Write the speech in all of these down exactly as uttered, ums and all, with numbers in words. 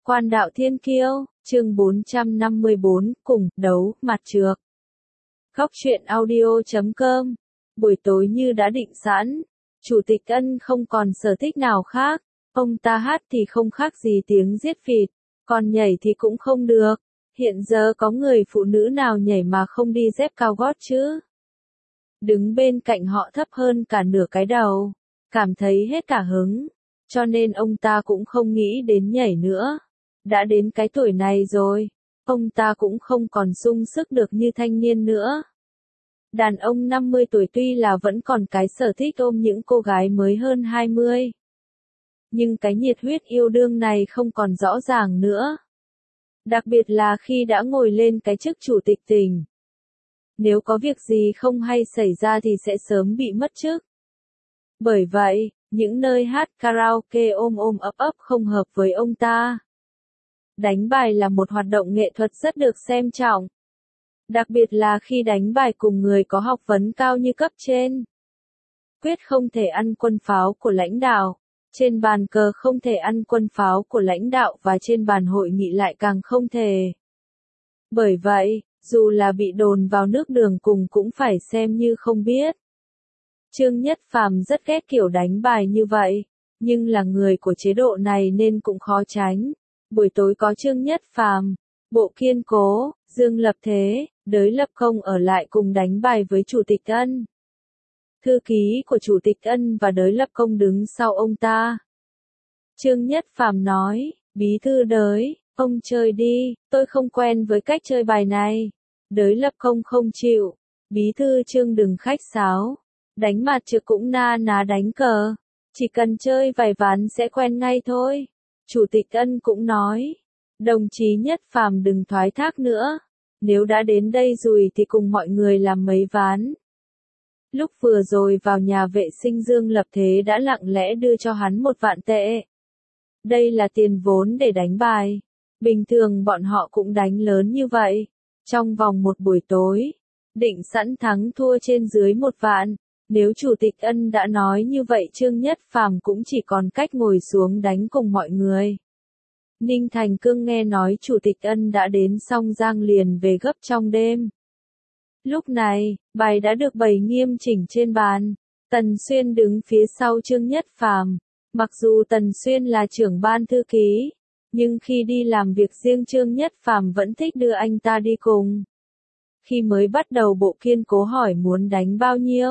Quan đạo thiên kiêu, chương bốn trăm năm mươi bốn, cùng, đấu, mặt trược. Góc truyện audio chấm com. Buổi tối như đã định sẵn, Chủ tịch Ân không còn sở thích nào khác, ông ta hát thì không khác gì tiếng giết vịt, còn nhảy thì cũng không được. Hiện giờ có người phụ nữ nào nhảy mà không đi dép cao gót chứ? Đứng bên cạnh họ thấp hơn cả nửa cái đầu, cảm thấy hết cả hứng, cho nên ông ta cũng không nghĩ đến nhảy nữa. Đã đến cái tuổi này rồi, ông ta cũng không còn sung sức được như thanh niên nữa. Đàn ông năm mươi tuổi tuy là vẫn còn cái sở thích ôm những cô gái mới hơn hai mươi. Nhưng cái nhiệt huyết yêu đương này không còn rõ ràng nữa. Đặc biệt là khi đã ngồi lên cái chức chủ tịch tỉnh. Nếu có việc gì không hay xảy ra thì sẽ sớm bị mất chức. Bởi vậy, những nơi hát karaoke ôm ôm ấp ấp không hợp với ông ta. Đánh bài là một hoạt động nghệ thuật rất được xem trọng. Đặc biệt là khi đánh bài cùng người có học vấn cao như cấp trên. Quyết không thể ăn quân pháo của lãnh đạo. Trên bàn cờ không thể ăn quân pháo của lãnh đạo và trên bàn hội nghị lại càng không thể. Bởi vậy, dù là bị đồn vào nước đường cùng cũng phải xem như không biết. Trương Nhất Phàm rất ghét kiểu đánh bài như vậy, nhưng là người của chế độ này nên cũng khó tránh. Buổi tối có Trương Nhất Phàm, Bộ Kiên Cố, Dương Lập Thế, Đới Lập Công ở lại cùng đánh bài với Chủ tịch Ân. Thư ký của Chủ tịch Ân và Đới Lập Công đứng sau ông ta. Trương Nhất Phàm nói, Bí thư Đới, ông chơi đi, tôi không quen với cách chơi bài này. Đới Lập Công không chịu, Bí thư Trương đừng khách sáo, đánh mặt trược cũng na ná đánh cờ, chỉ cần chơi vài ván sẽ quen ngay thôi. Chủ tịch Ân cũng nói, đồng chí Nhất Phàm đừng thoái thác nữa, nếu đã đến đây rồi thì cùng mọi người làm mấy ván. Lúc vừa rồi vào nhà vệ sinh Dương Lập Thế đã lặng lẽ đưa cho hắn một vạn tệ. Đây là tiền vốn để đánh bài. Bình thường bọn họ cũng đánh lớn như vậy. Trong vòng một buổi tối, định sẵn thắng thua trên dưới một vạn. Nếu Chủ tịch Ân đã nói như vậy Trương Nhất Phàm cũng chỉ còn cách ngồi xuống đánh cùng mọi người. Ninh Thành Cương nghe nói Chủ tịch Ân đã đến xong giang liền về gấp trong đêm. Lúc này, bài đã được bày nghiêm chỉnh trên bàn. Tần Xuyên đứng phía sau Trương Nhất Phàm. Mặc dù Tần Xuyên là trưởng ban thư ký, nhưng khi đi làm việc riêng Trương Nhất Phàm vẫn thích đưa anh ta đi cùng. Khi mới bắt đầu Bộ Kiên Cố hỏi muốn đánh bao nhiêu?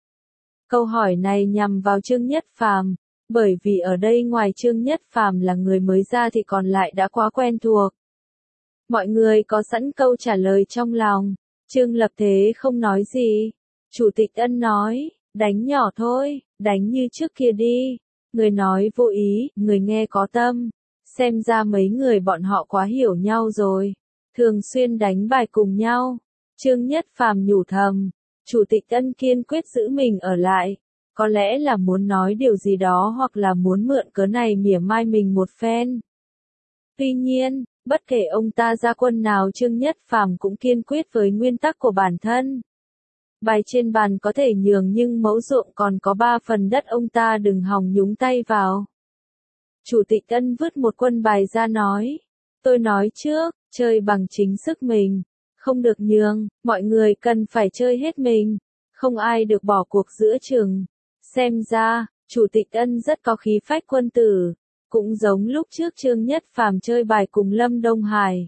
Câu hỏi này nhằm vào Trương Nhất Phàm, bởi vì ở đây ngoài Trương Nhất Phàm là người mới ra thì còn lại đã quá quen thuộc. Mọi người có sẵn câu trả lời trong lòng. Trương Lập Thế không nói gì. Chủ tịch Ân nói, đánh nhỏ thôi, đánh như trước kia đi. Người nói vô ý, người nghe có tâm. Xem ra mấy người bọn họ quá hiểu nhau rồi. Thường xuyên đánh bài cùng nhau. Trương Nhất Phàm nhủ thầm. Chủ tịch Ân kiên quyết giữ mình ở lại. Có lẽ là muốn nói điều gì đó hoặc là muốn mượn cớ này mỉa mai mình một phen. Tuy nhiên, bất kể ông ta ra quân nào Trương Nhất Phàm cũng kiên quyết với nguyên tắc của bản thân. Bài trên bàn có thể nhường nhưng mẫu ruộng còn có ba phần đất ông ta đừng hòng nhúng tay vào. Chủ tịch Ân vứt một quân bài ra nói. Tôi nói trước, chơi bằng chính sức mình. Không được nhường, mọi người cần phải chơi hết mình. Không ai được bỏ cuộc giữa chừng. Xem ra, Chủ tịch Ân rất có khí phách quân tử. Cũng giống lúc trước Trương Nhất Phàm chơi bài cùng Lâm Đông Hải.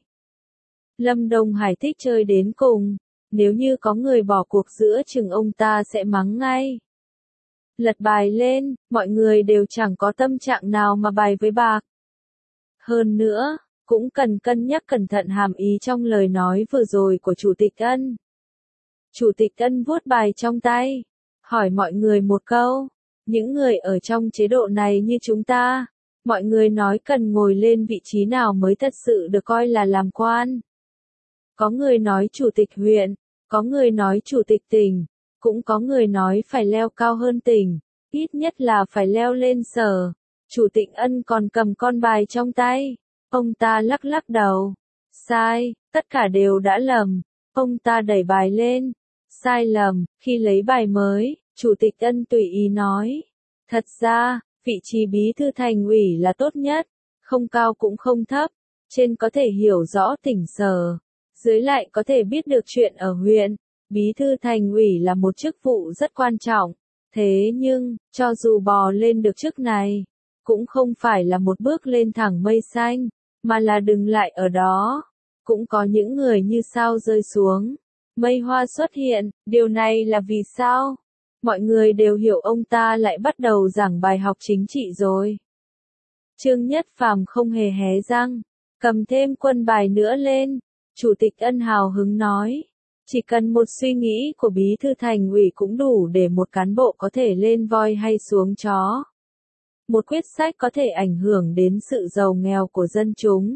Lâm Đông Hải thích chơi đến cùng. Nếu như có người bỏ cuộc giữa chừng ông ta sẽ mắng ngay. Lật bài lên, mọi người đều chẳng có tâm trạng nào mà bài với bạc. Hơn nữa, cũng cần cân nhắc cẩn thận hàm ý trong lời nói vừa rồi của Chủ tịch Ân. Chủ tịch Ân vuốt bài trong tay, hỏi mọi người một câu. Những người ở trong chế độ này như chúng ta, mọi người nói cần ngồi lên vị trí nào mới thật sự được coi là làm quan. Có người nói chủ tịch huyện, có người nói chủ tịch tỉnh, cũng có người nói phải leo cao hơn tỉnh, ít nhất là phải leo lên sở. Chủ tịch Ân còn cầm con bài trong tay, ông ta lắc lắc đầu. Sai, tất cả đều đã lầm. Ông ta đẩy bài lên. Sai lầm, khi lấy bài mới, Chủ tịch Ân tùy ý nói. Thật ra, vị trí bí thư thành ủy là tốt nhất. không cao cũng không thấp, trên có thể hiểu rõ tỉnh sở, dưới lại có thể biết được chuyện ở huyện. Bí thư thành ủy là một chức vụ rất quan trọng, thế nhưng, cho dù bò lên được chức này, cũng không phải là một bước lên thẳng mây xanh, mà là dừng lại ở đó. Cũng có những người như sao rơi xuống, mây hoa xuất hiện, điều này là vì sao? Mọi người đều hiểu ông ta lại bắt đầu giảng bài học chính trị rồi. Trương Nhất Phàm không hề hé răng, cầm thêm quân bài nữa lên. Chủ tịch Ân hào hứng nói, chỉ cần một suy nghĩ của bí thư thành ủy cũng đủ để một cán bộ có thể lên voi hay xuống chó. Một quyết sách có thể ảnh hưởng đến sự giàu nghèo của dân chúng.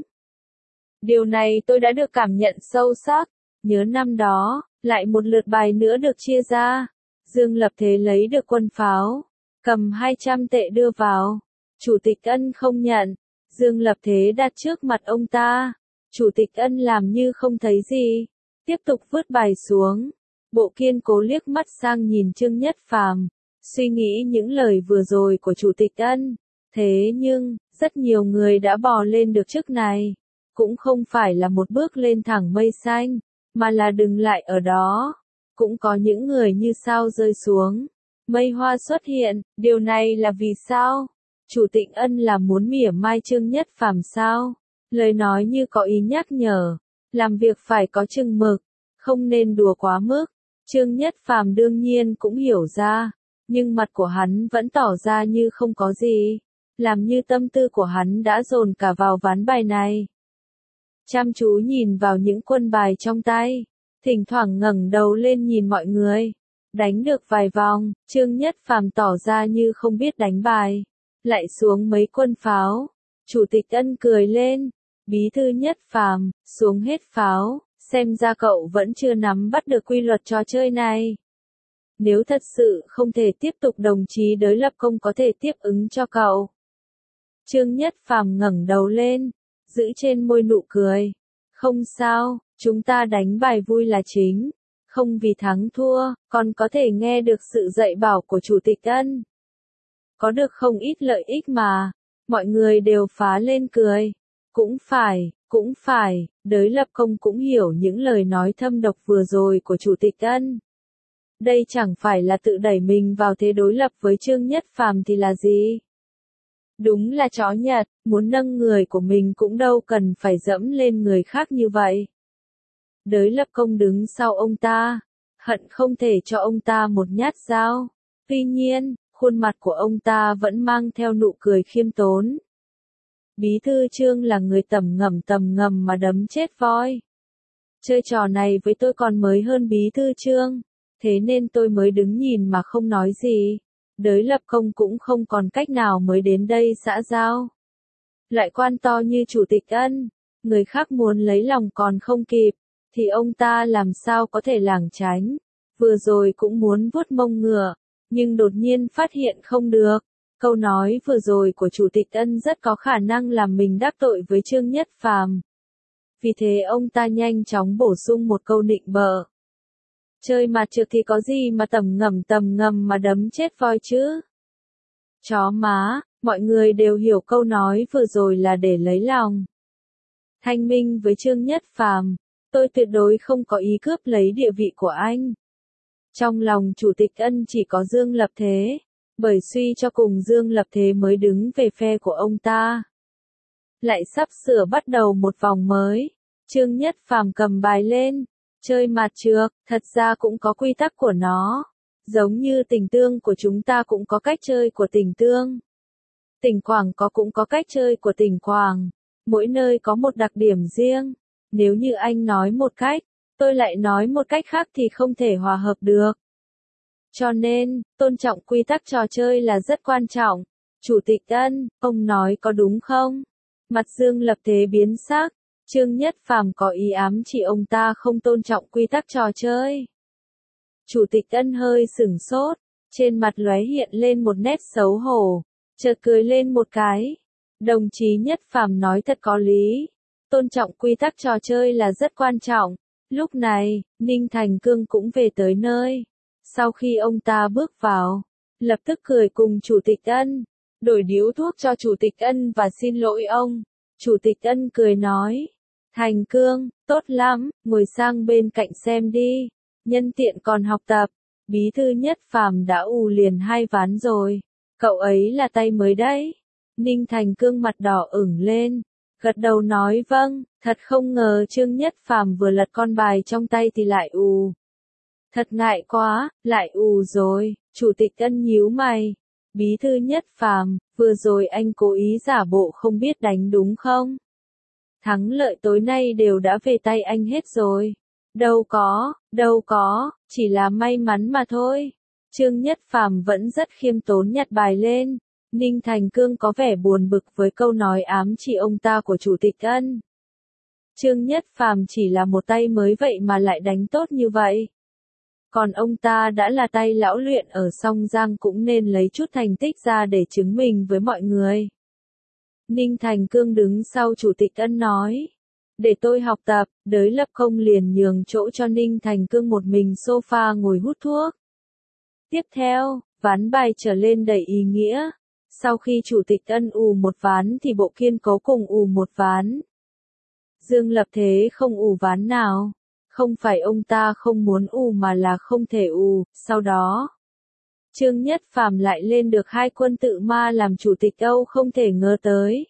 Điều này tôi đã được cảm nhận sâu sắc. Nhớ năm đó, lại một lượt bài nữa được chia ra. Dương Lập Thế lấy được quân pháo, cầm hai trăm tệ đưa vào. Chủ tịch Ân không nhận. Dương Lập Thế đặt trước mặt ông ta. Chủ tịch Ân làm như không thấy gì, tiếp tục vứt bài xuống. Bộ Kiên cố liếc mắt sang nhìn Trương Nhất Phàm, suy nghĩ những lời vừa rồi của Chủ tịch Ân. Thế nhưng, rất nhiều người đã bò lên được chức này, cũng không phải là một bước lên thẳng mây xanh, mà là dừng lại ở đó. Cũng có những người như sao rơi xuống, mây hoa xuất hiện, điều này là vì sao? Chủ tịch Ân là muốn mỉa mai Trương Nhất Phàm sao? Lời nói như có ý nhắc nhở, làm việc phải có chừng mực, không nên đùa quá mức. Trương Nhất Phàm đương nhiên cũng hiểu ra, nhưng mặt của hắn vẫn tỏ ra như không có gì, làm như tâm tư của hắn đã dồn cả vào ván bài này. Chăm chú nhìn vào những quân bài trong tay, thỉnh thoảng ngẩng đầu lên nhìn mọi người. Đánh được vài vòng, Trương Nhất Phàm tỏ ra như không biết đánh bài, lại xuống mấy quân pháo. Chủ tịch Ân cười lên, bí thư Nhất Phàm, xuống hết pháo, xem ra cậu vẫn chưa nắm bắt được quy luật trò chơi này. Nếu thật sự không thể tiếp tục đồng chí Đới Lập Công có thể tiếp ứng cho cậu. Trương Nhất Phàm ngẩng đầu lên, giữ trên môi nụ cười. Không sao, chúng ta đánh bài vui là chính, không vì thắng thua, còn có thể nghe được sự dạy bảo của Chủ tịch Ân. Có được không ít lợi ích mà. Mọi người đều phá lên cười. Cũng phải, cũng phải, Đới Lập Công cũng hiểu những lời nói thâm độc vừa rồi của Chủ tịch Ân. Đây chẳng phải là tự đẩy mình vào thế đối lập với Trương Nhất Phàm thì là gì? Đúng là chó Nhật, muốn nâng người của mình cũng đâu cần phải dẫm lên người khác như vậy. Đới Lập Công đứng sau ông ta, hận không thể cho ông ta một nhát dao. Tuy nhiên, khuôn mặt của ông ta vẫn mang theo nụ cười khiêm tốn. Bí thư Trương là người tầm ngầm tầm ngầm mà đấm chết voi. Chơi trò này với tôi còn mới hơn bí thư Trương, thế nên tôi mới đứng nhìn mà không nói gì. Đới Lập Công cũng không còn cách nào mới đến đây xã giao. Lại quan to như Chủ tịch Ân, người khác muốn lấy lòng còn không kịp, thì ông ta làm sao có thể lảng tránh. Vừa rồi cũng muốn vuốt mông ngựa, nhưng đột nhiên phát hiện không được. Câu nói vừa rồi của Chủ tịch Ân rất có khả năng làm mình đắc tội với Trương Nhất Phàm. Vì thế ông ta nhanh chóng bổ sung một câu nịnh bợ. Chơi mặt trược thì có gì mà tầm ngầm tầm ngầm mà đấm chết voi chứ? Chó má, mọi người đều hiểu câu nói vừa rồi là để lấy lòng. Thanh minh với Trương Nhất Phàm, tôi tuyệt đối không có ý cướp lấy địa vị của anh. Trong lòng Chủ tịch Ân chỉ có Dương Lập Thế, bởi suy cho cùng Dương Lập Thế mới đứng về phe của ông ta. Lại sắp sửa bắt đầu một vòng mới, Trương Nhất Phàm cầm bài lên. Chơi mặt trược, thật ra cũng có quy tắc của nó. Giống như tình tương của chúng ta cũng có cách chơi của tình tương. Tỉnh Quảng có cũng có cách chơi của tỉnh Quảng. Mỗi nơi có một đặc điểm riêng. Nếu như anh nói một cách, tôi lại nói một cách khác thì không thể hòa hợp được. Cho nên, tôn trọng quy tắc trò chơi là rất quan trọng. Chủ tịch Ân, ông nói có đúng không? Mặt Dương Lập Thế biến sắc. Trương Nhất Phàm có ý ám chỉ ông ta không tôn trọng quy tắc trò chơi. Chủ tịch Ân hơi sửng sốt, trên mặt lóe hiện lên một nét xấu hổ, chợt cười lên một cái. Đồng chí Nhất Phàm nói thật có lý, tôn trọng quy tắc trò chơi là rất quan trọng. Lúc này, Ninh Thành Cương cũng về tới nơi. Sau khi ông ta bước vào, lập tức cười cùng Chủ tịch Ân, đổi điếu thuốc cho Chủ tịch Ân và xin lỗi ông. Chủ tịch Ân cười nói. Thành Cương, tốt lắm, ngồi sang bên cạnh xem đi. Nhân tiện còn học tập. Bí thư Nhất Phàm đã ù liền hai ván rồi. Cậu ấy là tay mới đấy. Ninh Thành Cương mặt đỏ ửng lên. Gật đầu nói vâng, thật không ngờ Trương Nhất Phàm vừa lật con bài trong tay thì lại ù. Thật ngại quá, lại ù rồi. Chủ tịch Ân nhíu mày. Bí thư Nhất Phàm, vừa rồi anh cố ý giả bộ không biết đánh đúng không? Thắng lợi tối nay đều đã về tay anh hết rồi. Đâu có, đâu có, chỉ là may mắn mà thôi. Trương Nhất Phàm vẫn rất khiêm tốn nhặt bài lên. Ninh Thành Cương có vẻ buồn bực với câu nói ám chỉ ông ta của Chủ tịch Ân. Trương Nhất Phàm chỉ là một tay mới vậy mà lại đánh tốt như vậy. Còn ông ta đã là tay lão luyện ở Song Giang cũng nên lấy chút thành tích ra để chứng minh với mọi người. Ninh Thành Cương đứng sau Chủ tịch Ân nói. Để tôi học tập, đới lập công liền nhường chỗ cho Ninh Thành Cương một mình sofa ngồi hút thuốc. Tiếp theo, ván bài trở lên đầy ý nghĩa. Sau khi Chủ tịch Ân ù một ván thì Bộ Kiên Cố cùng ù một ván. Dương Lập Thế không ù ván nào. Không phải ông ta không muốn ù mà là không thể ù, sau đó. Trương Nhất Phàm lại lên được hai quân tự ma làm Chủ tịch Âu không thể ngờ tới.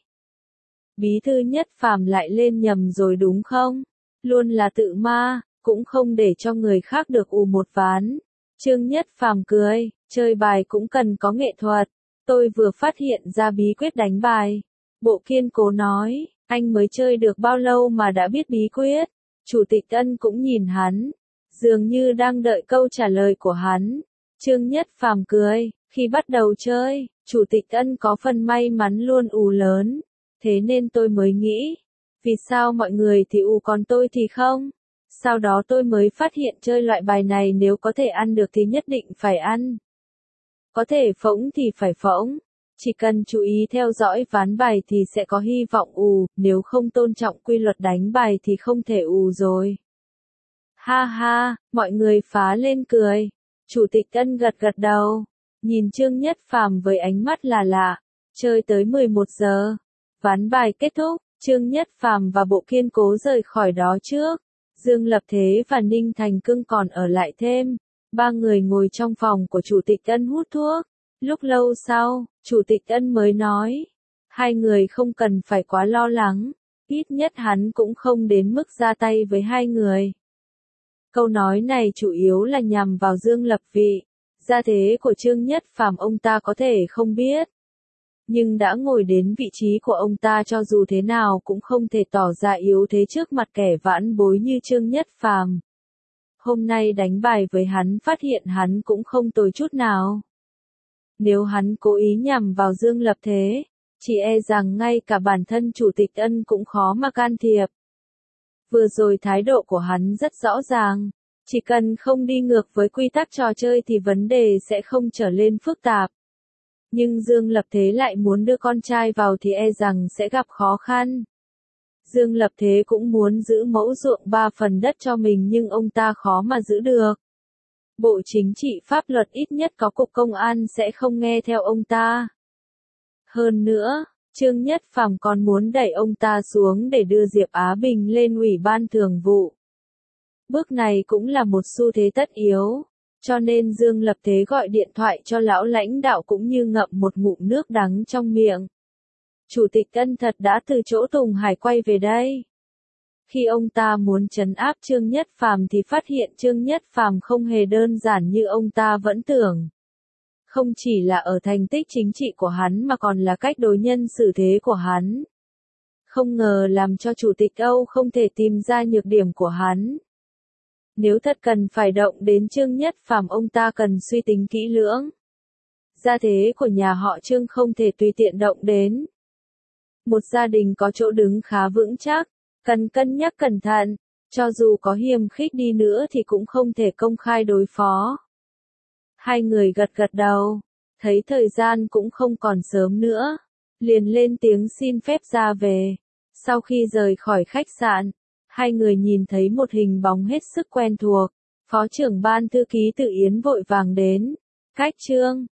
Bí thư Nhất Phàm lại lên nhầm rồi đúng không? Luôn là tự ma, cũng không để cho người khác được ù một ván. Trương Nhất Phàm cười, chơi bài cũng cần có nghệ thuật. Tôi vừa phát hiện ra bí quyết đánh bài. Bộ Kiên Cố nói, anh mới chơi được bao lâu mà đã biết bí quyết. Chủ tịch Ân cũng nhìn hắn, dường như đang đợi câu trả lời của hắn. Trương Nhất Phàm cười, khi bắt đầu chơi, Chủ tịch Ân có phần may mắn luôn ù lớn. Thế nên tôi mới nghĩ, vì sao mọi người thì ù còn tôi thì không? Sau đó tôi mới phát hiện chơi loại bài này nếu có thể ăn được thì nhất định phải ăn. Có thể phỗng thì phải phỗng. Chỉ cần chú ý theo dõi ván bài thì sẽ có hy vọng ù, nếu không tôn trọng quy luật đánh bài thì không thể ù rồi. Ha ha, mọi người phá lên cười. Chủ tịch Ân gật gật đầu, nhìn Trương Nhất Phàm với ánh mắt là lạ. Chơi tới mười một giờ, ván bài kết thúc, Trương Nhất Phàm và Bộ Kiên Cố rời khỏi đó trước. Dương Lập Thế và Ninh Thành Cương còn ở lại thêm. Ba người ngồi trong phòng của Chủ tịch Ân hút thuốc. Lúc lâu sau, Chủ tịch Ân mới nói, hai người không cần phải quá lo lắng, ít nhất hắn cũng không đến mức ra tay với hai người. Câu nói này chủ yếu là nhằm vào Dương Lập Vị, gia thế của Trương Nhất Phàm ông ta có thể không biết. Nhưng đã ngồi đến vị trí của ông ta cho dù thế nào cũng không thể tỏ ra yếu thế trước mặt kẻ vãn bối như Trương Nhất Phàm. Hôm nay đánh bài với hắn phát hiện hắn cũng không tồi chút nào. Nếu hắn cố ý nhằm vào Dương Lập Thế, chỉ e rằng ngay cả bản thân Chủ tịch Ân cũng khó mà can thiệp. Vừa rồi thái độ của hắn rất rõ ràng, chỉ cần không đi ngược với quy tắc trò chơi thì vấn đề sẽ không trở lên phức tạp. Nhưng Dương Lập Thế lại muốn đưa con trai vào thì e rằng sẽ gặp khó khăn. Dương Lập Thế cũng muốn giữ mẫu ruộng ba phần đất cho mình nhưng ông ta khó mà giữ được. Bộ Chính trị pháp luật ít nhất có Cục Công an sẽ không nghe theo ông ta. Hơn nữa, Trương Nhất Phàm còn muốn đẩy ông ta xuống để đưa Diệp Á Bình lên Ủy ban Thường vụ. Bước này cũng là một xu thế tất yếu, cho nên Dương Lập Thế gọi điện thoại cho lão lãnh đạo cũng như ngậm một ngụm nước đắng trong miệng. Chủ tịch Ân thật đã từ chỗ Tùng Hải quay về đây. Khi ông ta muốn trấn áp Trương Nhất Phàm thì phát hiện Trương Nhất Phàm không hề đơn giản như ông ta vẫn tưởng. Không chỉ là ở thành tích chính trị của hắn mà còn là cách đối nhân xử thế của hắn. Không ngờ làm cho Chủ tịch Âu không thể tìm ra nhược điểm của hắn. Nếu thật cần phải động đến Trương Nhất Phàm ông ta cần suy tính kỹ lưỡng. Gia thế của nhà họ Trương không thể tùy tiện động đến. Một gia đình có chỗ đứng khá vững chắc, cần cân nhắc cẩn thận, cho dù có hiềm khích đi nữa thì cũng không thể công khai đối phó. Hai người gật gật đầu, thấy thời gian cũng không còn sớm nữa, liền lên tiếng xin phép ra về. Sau khi rời khỏi khách sạn, hai người nhìn thấy một hình bóng hết sức quen thuộc, Phó trưởng ban thư ký Tự Yến vội vàng đến. Cách Trương,